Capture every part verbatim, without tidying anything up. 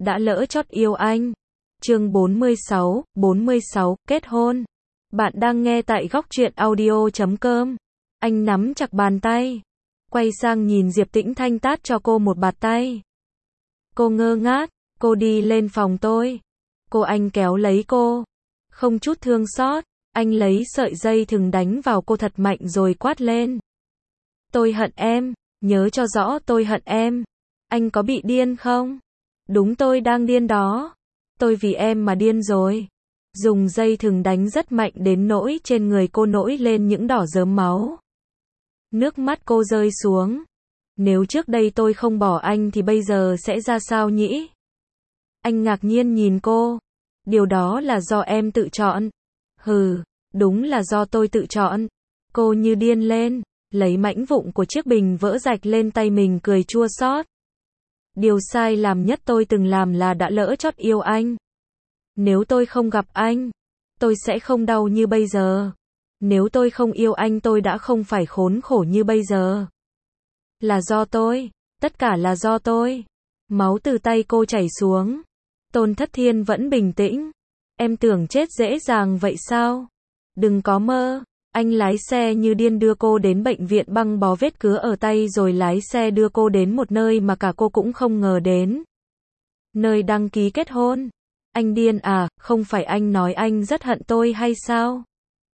đã lỡ chót yêu anh. Chương bốn mươi sáu, bốn mươi sáu, kết hôn. Bạn đang nghe tại góc truyện audio chấm com. Anh nắm chặt bàn tay, quay sang nhìn Diệp Tĩnh Thanh tát cho cô một bạt tay. Cô ngơ ngác, cô đi lên phòng tôi. Cô anh kéo lấy cô, không chút thương xót, anh lấy sợi dây thừng đánh vào cô thật mạnh rồi quát lên. Tôi hận em, nhớ cho rõ tôi hận em. Anh có bị điên không? Đúng, tôi đang điên đó. Tôi vì em mà điên rồi. Dùng dây thừng đánh rất mạnh đến nỗi trên người cô nổi lên những đỏ rớm máu. Nước mắt cô rơi xuống. Nếu trước đây tôi không bỏ anh thì bây giờ sẽ ra sao nhỉ? Anh ngạc nhiên nhìn cô. Điều đó là do em tự chọn. Hừ, đúng là do tôi tự chọn. Cô như điên lên, lấy mảnh vụn của chiếc bình vỡ rạch lên tay mình cười chua xót. Điều sai lầm nhất tôi từng làm là đã lỡ chót yêu anh. Nếu tôi không gặp anh, tôi sẽ không đau như bây giờ. Nếu tôi không yêu anh tôi đã không phải khốn khổ như bây giờ. Là do tôi, tất cả là do tôi. Máu từ tay cô chảy xuống. Tôn Thất Thiên vẫn bình tĩnh. Em tưởng chết dễ dàng vậy sao? Đừng có mơ. Anh lái xe như điên đưa cô đến bệnh viện băng bó vết cứa ở tay rồi lái xe đưa cô đến một nơi mà cả cô cũng không ngờ đến. Nơi đăng ký kết hôn. Anh điên à, không phải anh nói anh rất hận tôi hay sao?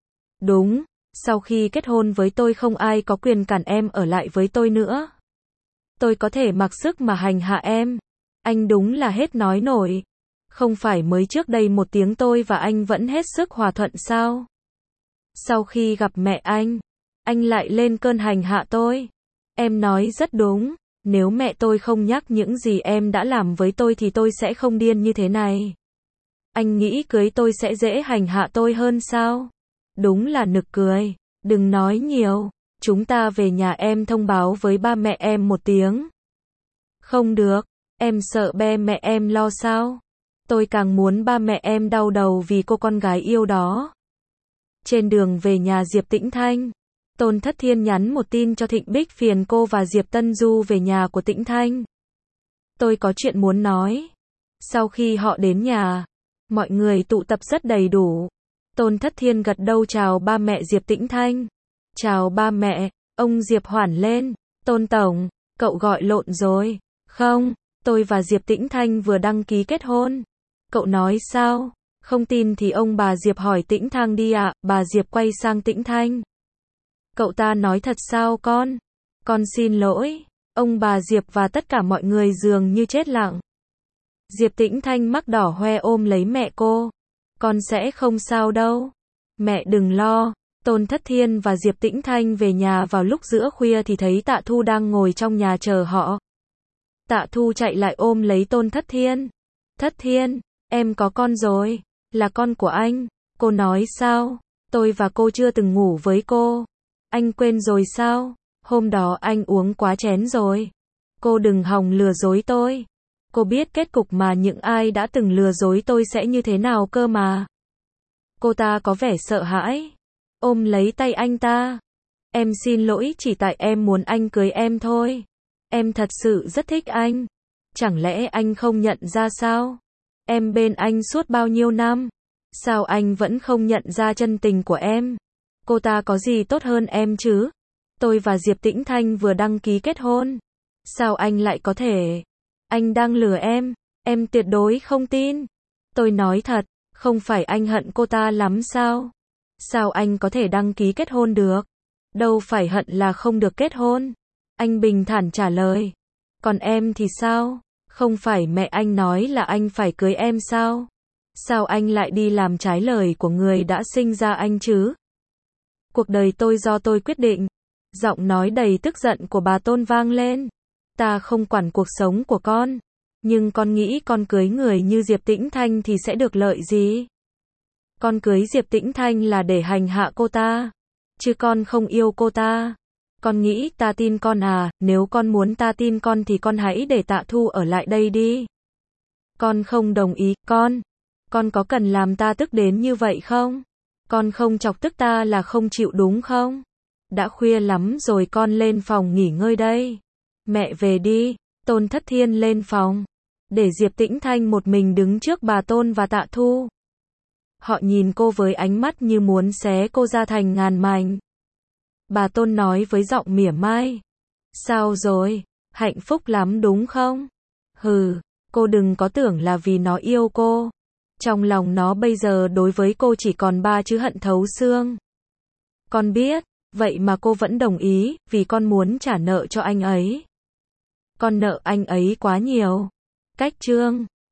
Đúng, sau khi kết hôn với tôi không ai có quyền cản em ở lại với tôi nữa. Tôi có thể mặc sức mà hành hạ em. Anh đúng là hết nói nổi. Không phải mới trước đây một tiếng tôi và anh vẫn hết sức hòa thuận sao? Sau khi gặp mẹ anh, anh lại lên cơn hành hạ tôi. Em nói rất đúng, nếu mẹ tôi không nhắc những gì em đã làm với tôi thì tôi sẽ không điên như thế này. Anh nghĩ cưới tôi sẽ dễ hành hạ tôi hơn sao? Đúng là nực cười. Đừng nói nhiều, chúng ta về nhà em thông báo với ba mẹ em một tiếng. Không được, em sợ ba mẹ em lo sao? Tôi càng muốn ba mẹ em đau đầu vì cô con gái yêu đó. Trên đường về nhà Diệp Tĩnh Thanh, Tôn Thất Thiên nhắn một tin cho Thịnh Bích phiền cô và Diệp Tân Du về nhà của Tĩnh Thanh. Tôi có chuyện muốn nói. Sau khi họ đến nhà, mọi người tụ tập rất đầy đủ. Tôn Thất Thiên gật đầu chào ba mẹ Diệp Tĩnh Thanh. Chào ba mẹ, ông Diệp hoản lên. Tôn Tổng, cậu gọi lộn rồi. Không, tôi và Diệp Tĩnh Thanh vừa đăng ký kết hôn. Cậu nói sao? Không tin thì ông bà Diệp hỏi Tĩnh Thanh đi ạ. Bà Diệp quay sang Tĩnh Thanh. Cậu ta nói thật sao con? Con xin lỗi. Ông bà Diệp và tất cả mọi người dường như chết lặng. Diệp Tĩnh Thanh mắt đỏ hoe ôm lấy mẹ cô. Con sẽ không sao đâu. Mẹ đừng lo. Tôn Thất Thiên và Diệp Tĩnh Thanh về nhà vào lúc giữa khuya thì thấy Tạ Thu đang ngồi trong nhà chờ họ. Tạ Thu chạy lại ôm lấy Tôn Thất Thiên. Thất Thiên, em có con rồi. Là con của anh. Cô nói sao? Tôi và cô chưa từng ngủ với cô. Anh quên rồi sao? Hôm đó anh uống quá chén rồi. Cô đừng hòng lừa dối tôi. Cô biết kết cục mà những ai đã từng lừa dối tôi sẽ như thế nào cơ mà. Cô ta có vẻ sợ hãi. Ôm lấy tay anh ta. Em xin lỗi, chỉ tại em muốn anh cưới em thôi. Em thật sự rất thích anh. Chẳng lẽ anh không nhận ra sao? Em bên anh suốt bao nhiêu năm. Sao anh vẫn không nhận ra chân tình của em? Cô ta có gì tốt hơn em chứ? Tôi và Diệp Tĩnh Thanh vừa đăng ký kết hôn. Sao anh lại có thể? Anh đang lừa em. Em tuyệt đối không tin. Tôi nói thật, không phải anh hận cô ta lắm sao? Sao anh có thể đăng ký kết hôn được? Đâu phải hận là không được kết hôn. Anh bình thản trả lời. Còn em thì sao? Không phải mẹ anh nói là anh phải cưới em sao? Sao anh lại đi làm trái lời của người đã sinh ra anh chứ? Cuộc đời tôi do tôi quyết định. Giọng nói đầy tức giận của bà Tôn vang lên. Ta không quản cuộc sống của con. Nhưng con nghĩ con cưới người như Diệp Tĩnh Thanh thì sẽ được lợi gì? Con cưới Diệp Tĩnh Thanh là để hành hạ cô ta. Chứ con không yêu cô ta. Con nghĩ ta tin con à? Nếu con muốn ta tin con thì con hãy để Tạ Thu ở lại đây đi. Con không đồng ý, con. Con có cần làm ta tức đến như vậy không? Con không chọc tức ta là không chịu đúng không? Đã khuya lắm rồi, con lên phòng nghỉ ngơi đây. Mẹ về đi. Tôn Thất Thiên lên phòng. để Diệp Tĩnh Thanh một mình đứng trước bà Tôn và Tạ Thu. Họ nhìn cô với ánh mắt như muốn xé cô ra thành ngàn mảnh. Bà Tôn nói với giọng mỉa mai. Sao rồi? Hạnh phúc lắm đúng không? Hừ, cô đừng có tưởng là vì nó yêu cô. Trong lòng nó bây giờ đối với cô chỉ còn ba chữ hận thấu xương. Con biết, vậy mà cô vẫn đồng ý, vì con muốn trả nợ cho anh ấy. Con nợ anh ấy quá nhiều. Cách chương